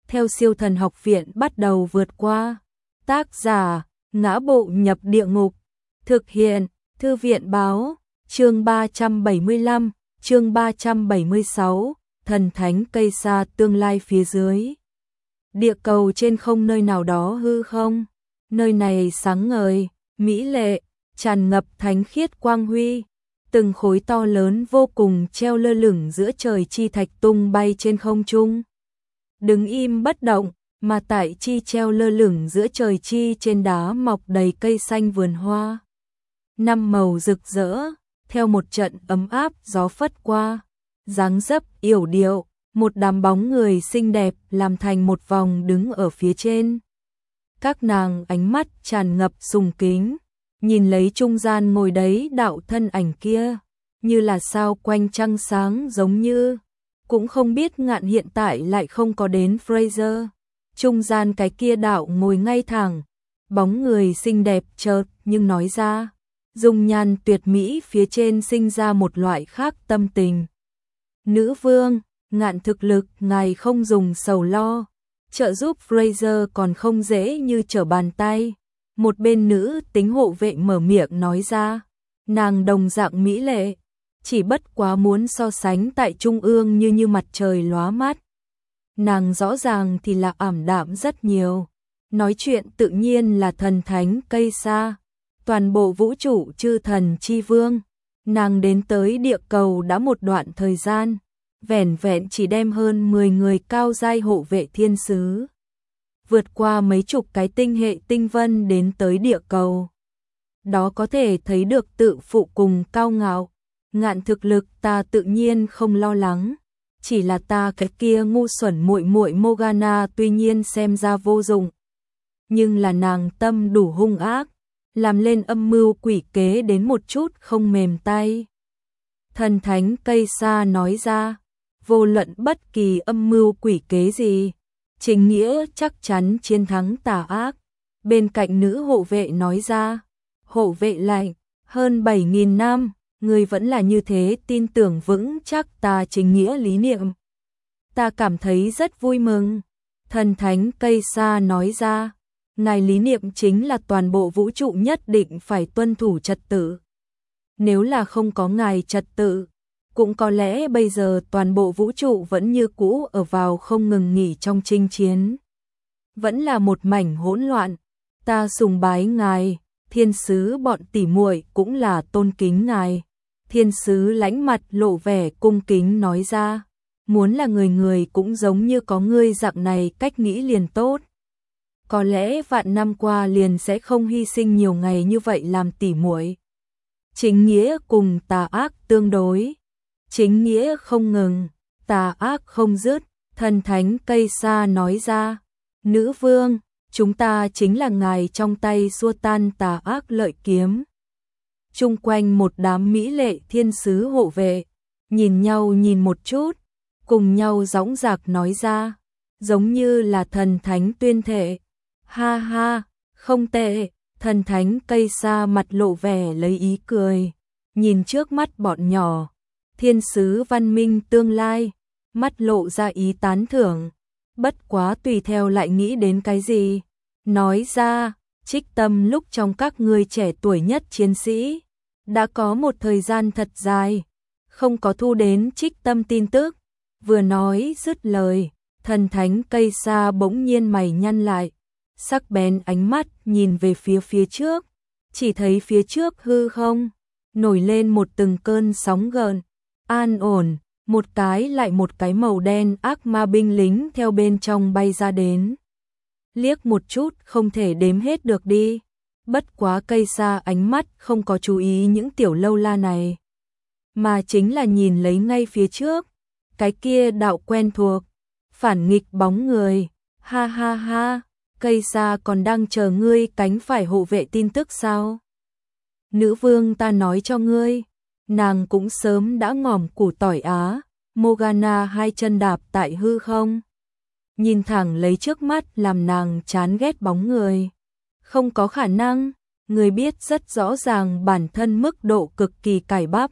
theo siêu thần học viện bắt đầu vượt qua. Tác giả, Ngã Bộ Nhập Địa Ngục. Thực hiện, Thư viện Báo. Chương 375, chương 376, thần thánh cây sa tương lai phía dưới. Địa cầu trên không nơi nào đó hư không? Nơi này sáng ngời, mỹ lệ, tràn ngập thánh khiết quang huy. Từng khối to lớn vô cùng treo lơ lửng giữa trời chi thạch tung bay trên không trung. Đứng im bất động, mà tại chi treo lơ lửng giữa trời chi trên đá mọc đầy cây xanh vườn hoa. Năm màu rực rỡ, theo một trận ấm áp gió phất qua, dáng dấp yểu điệu, một đám bóng người xinh đẹp làm thành một vòng đứng ở phía trên. Các nàng ánh mắt tràn ngập sùng kính, nhìn lấy trung gian ngồi đấy đạo thân ảnh kia, như là sao quanh trăng sáng giống như, cũng không biết Ngạn hiện tại lại không có đến Fraser. Trung gian cái kia đạo ngồi ngay thẳng, bóng người xinh đẹp chợt nhưng nói ra, dung nhan tuyệt mỹ phía trên sinh ra một loại khác tâm tình. Nữ vương, Ngạn thực lực ngài không dùng sầu lo, trợ giúp Fraser còn không dễ như trở bàn tay. Một bên nữ tính hộ vệ mở miệng nói ra, nàng đồng dạng mỹ lệ, chỉ bất quá muốn so sánh tại trung ương như mặt trời lóa mắt. Nàng rõ ràng thì là ảm đạm rất nhiều. Nói chuyện tự nhiên là thần thánh cây sa, toàn bộ vũ trụ chư thần chi vương. Nàng đến tới địa cầu đã một đoạn thời gian, vẻn vẹn chỉ đem hơn 10 người cao giai hộ vệ thiên sứ vượt qua mấy chục cái tinh hệ tinh vân đến tới địa cầu. Đó có thể thấy được tự phụ cùng cao ngạo. Ngạn thực lực ta tự nhiên không lo lắng, chỉ là ta cái kia ngu xuẩn muội muội Morgana tuy nhiên xem ra vô dụng, nhưng là nàng tâm đủ hung ác, làm lên âm mưu quỷ kế đến một chút không mềm tay. Thần thánh cây sa nói ra, vô luận bất kỳ âm mưu quỷ kế gì, chính nghĩa chắc chắn chiến thắng tà ác. Bên cạnh nữ hộ vệ nói ra, hộ vệ lạnh, hơn 7.000 năm, người vẫn là như thế tin tưởng vững chắc ta chính nghĩa lý niệm. Ta cảm thấy rất vui mừng. Thần thánh cây sa nói ra, ngài lý niệm chính là toàn bộ vũ trụ nhất định phải tuân thủ trật tự. Nếu là không có ngài trật tự, cũng có lẽ bây giờ toàn bộ vũ trụ vẫn như cũ ở vào không ngừng nghỉ trong chinh chiến. Vẫn là một mảnh hỗn loạn. Ta sùng bái ngài, thiên sứ bọn tỉ muội cũng là tôn kính ngài. Thiên sứ lãnh mặt lộ vẻ cung kính nói ra, muốn là người người cũng giống như có ngươi dạng này cách nghĩ liền tốt. Có lẽ vạn năm qua liền sẽ không hy sinh nhiều ngày như vậy làm tỉ muội. Chính nghĩa cùng tà ác tương đối, chính nghĩa không ngừng, tà ác không dứt. Thần thánh cây sa nói ra, nữ vương, chúng ta chính là ngài trong tay xua tan tà ác lợi kiếm. Chung quanh một đám mỹ lệ thiên sứ hộ vệ, nhìn nhau nhìn một chút, cùng nhau dõng dạc nói ra, giống như là thần thánh tuyên thệ. Ha ha, không tệ. Thần thánh cây sa mặt lộ vẻ lấy ý cười, nhìn trước mắt bọn nhỏ, thiên sứ văn minh tương lai, mắt lộ ra ý tán thưởng, bất quá tùy theo lại nghĩ đến cái gì. Nói ra, Trích Tâm lúc trong các ngươi trẻ tuổi nhất chiến sĩ, đã có một thời gian thật dài, không có thu đến Trích Tâm tin tức. Vừa nói dứt lời, thần thánh cây sa bỗng nhiên mày nhăn lại, sắc bén ánh mắt nhìn về phía trước, chỉ thấy phía trước hư không nổi lên một từng cơn sóng gợn, an ổn, một cái lại một cái màu đen ác ma binh lính theo bên trong bay ra đến. Liếc một chút không thể đếm hết được đi. Bất quá cây sa ánh mắt không có chú ý những tiểu lâu la này, mà chính là nhìn lấy ngay phía trước, cái kia đạo quen thuộc, phản nghịch bóng người. Ha ha ha, cây sa còn đang chờ ngươi cánh phải hộ vệ tin tức sao? Nữ vương ta nói cho ngươi, nàng cũng sớm đã ngỏm củ tỏi á. Morgana hai chân đạp tại hư không, nhìn thẳng lấy trước mắt làm nàng chán ghét bóng người. Không có khả năng, người biết rất rõ ràng bản thân mức độ cực kỳ cải bắp,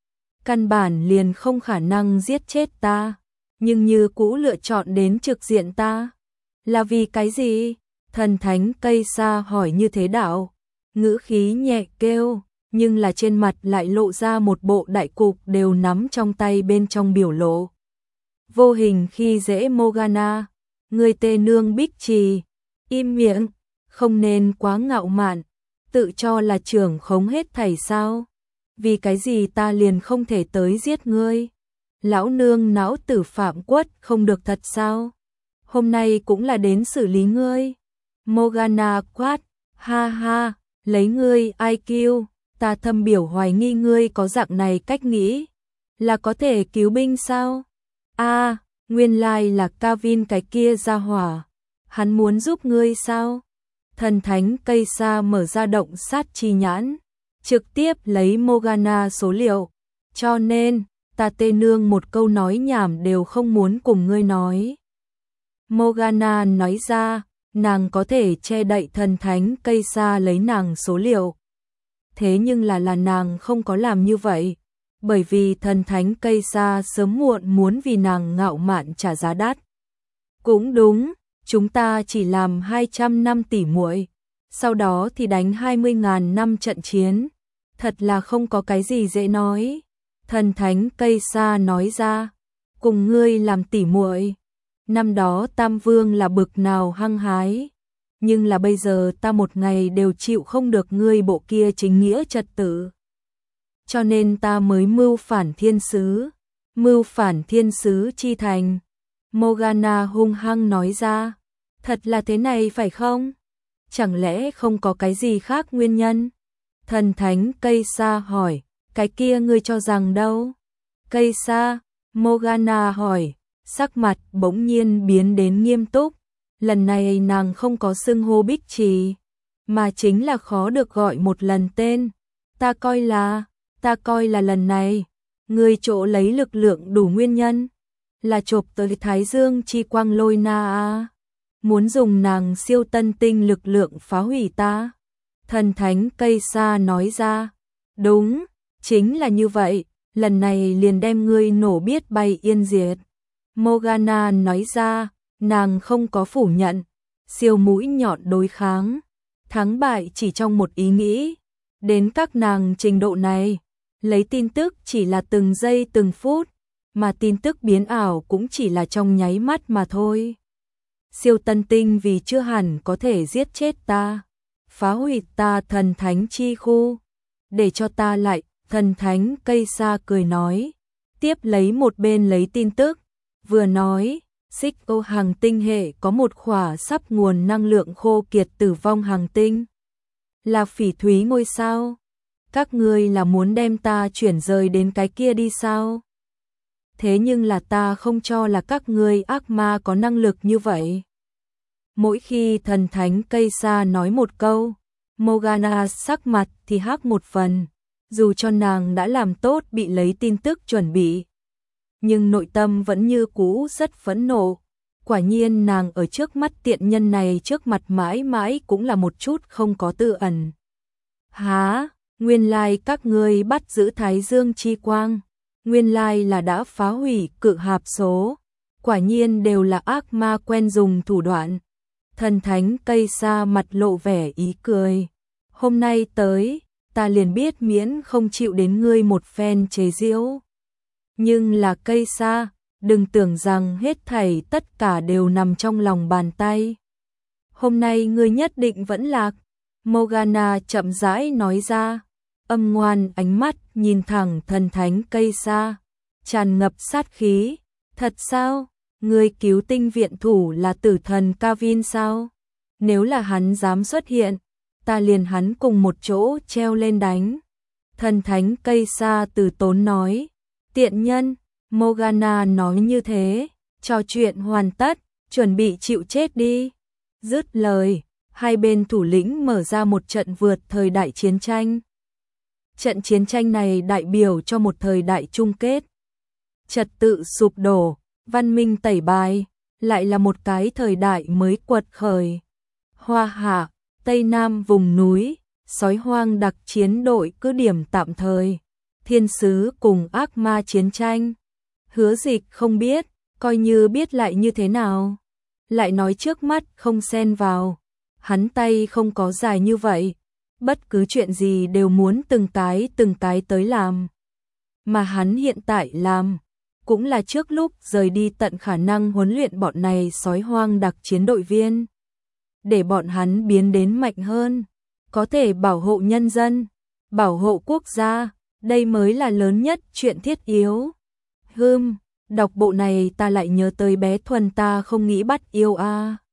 căn bản liền không khả năng giết chết ta, nhưng như cũ lựa chọn đến trực diện ta. Là vì cái gì? Thần thánh cây sa hỏi như thế đạo, ngữ khí nhẹ kêu, nhưng là trên mặt lại lộ ra một bộ đại cục đều nắm trong tay bên trong biểu lộ. Vô hình khi dễ Morgana, người tê nương Bích Trì, im miệng, không nên quá ngạo mạn, tự cho là trưởng khống hết thảy sao? Vì cái gì ta liền không thể tới giết ngươi? Lão nương não tử phạm quất không được thật sao? Hôm nay cũng là đến xử lý ngươi. Morgana quát, ha ha, lấy ngươi IQ, ta thâm biểu hoài nghi ngươi có dạng này cách nghĩ, là có thể cứu binh sao? A, nguyên lai là Kavin cái kia ra hỏa, hắn muốn giúp ngươi sao? Thần thánh cây sa mở ra động sát chi nhãn, trực tiếp lấy Morgana số liệu, cho nên, ta tê nương một câu nói nhảm đều không muốn cùng ngươi nói. Morgana nói ra, nàng có thể che đậy thần thánh cây sa lấy nàng số liệu. Thế nhưng là nàng không có làm như vậy, bởi vì thần thánh cây sa sớm muộn muốn vì nàng ngạo mạn trả giá đắt. Cũng đúng, chúng ta chỉ làm 200 năm tỉ muội, sau đó thì đánh 20.000 năm trận chiến, thật là không có cái gì dễ nói. Thần thánh cây sa nói ra, cùng ngươi làm tỉ muội, năm đó Tam Vương là bực nào hăng hái, nhưng là bây giờ ta một ngày đều chịu không được ngươi bộ kia chính nghĩa trật tự. Cho nên ta mới mưu phản thiên sứ chi thành. Morgana hung hăng nói ra, thật là thế này phải không? Chẳng lẽ không có cái gì khác nguyên nhân? Thần thánh cây sa hỏi, cái kia ngươi cho rằng đâu? Cây sa, Morgana hỏi, sắc mặt bỗng nhiên biến đến nghiêm túc. Lần này nàng không có xưng hô Bích Trì, mà chính là khó được gọi một lần tên. Ta coi là lần này, ngươi chỗ lấy lực lượng đủ nguyên nhân, là chộp tới Thái Dương chi quang lôi na a, muốn dùng nàng siêu tân tinh lực lượng phá hủy ta. Thần thánh cây sa nói ra, đúng, chính là như vậy, lần này liền đem ngươi nổ biết bay yên diệt. Morgana nói ra, nàng không có phủ nhận, siêu mũi nhọn đối kháng, thắng bại chỉ trong một ý nghĩ. Đến các nàng trình độ này, lấy tin tức chỉ là từng giây từng phút, mà tin tức biến ảo cũng chỉ là trong nháy mắt mà thôi. Siêu tân tinh vì chưa hẳn có thể giết chết ta, phá hủy ta thần thánh chi khu, để cho ta lại, thần thánh cây sa cười nói, tiếp lấy một bên lấy tin tức, vừa nói, xích ô hành tinh hệ có một khỏa sắp nguồn năng lượng khô kiệt tử vong hành tinh. Là phỉ thúy ngôi sao? Các ngươi là muốn đem ta chuyển rời đến cái kia đi sao? Thế nhưng là ta không cho là các ngươi ác ma có năng lực như vậy. Mỗi khi thần thánh cây sa nói một câu, Morgana sắc mặt thì hắc một phần, dù cho nàng đã làm tốt bị lấy tin tức chuẩn bị. Nhưng nội tâm vẫn như cũ rất phẫn nộ. Quả nhiên nàng ở trước mắt tiện nhân này trước mặt mãi mãi cũng là một chút không có tư ẩn. Há, nguyên lai các ngươi bắt giữ Thái Dương chi quang, nguyên lai là đã phá hủy cự hạp số, quả nhiên đều là ác ma quen dùng thủ đoạn. Thần thánh cây sa mặt lộ vẻ ý cười, hôm nay tới, ta liền biết miễn không chịu đến ngươi một phen chế giễu. Nhưng là cây sa, đừng tưởng rằng hết thảy tất cả đều nằm trong lòng bàn tay. Hôm nay ngươi nhất định vẫn lạc. Morgana chậm rãi nói ra, âm ngoan ánh mắt nhìn thẳng thần thánh cây sa, tràn ngập sát khí. Thật sao? Ngươi cứu tinh viện thủ là tử thần Kavin sao? Nếu là hắn dám xuất hiện, ta liền hắn cùng một chỗ treo lên đánh. Thần thánh cây sa từ tốn nói, tiện nhân. Morgana nói như thế, trò chuyện hoàn tất, chuẩn bị chịu chết đi. Dứt lời, hai bên thủ lĩnh mở ra một trận vượt thời đại chiến tranh. Trận chiến tranh này đại biểu cho một thời đại chung kết. Trật tự sụp đổ, văn minh tẩy bài, lại là một cái thời đại mới quật khởi. Hoa Hạ, Tây Nam vùng núi, sói hoang đặc chiến đội cứ điểm tạm thời. Thiên sứ cùng ác ma chiến tranh. Hứa Dịch không biết, coi như biết lại như thế nào. lại nói trước mắt không xen vào. Hắn tay không có dài như vậy, bất cứ chuyện gì đều muốn từng cái tới làm. Mà hắn hiện tại làm, cũng là trước lúc rời đi tận khả năng huấn luyện bọn này sói hoang đặc chiến đội viên. Để bọn hắn biến đến mạnh hơn, có thể bảo hộ nhân dân, bảo hộ quốc gia, đây mới là lớn nhất chuyện thiết yếu. Đọc bộ này ta lại nhớ tới bé Thuần ta không nghĩ bắt yêu a.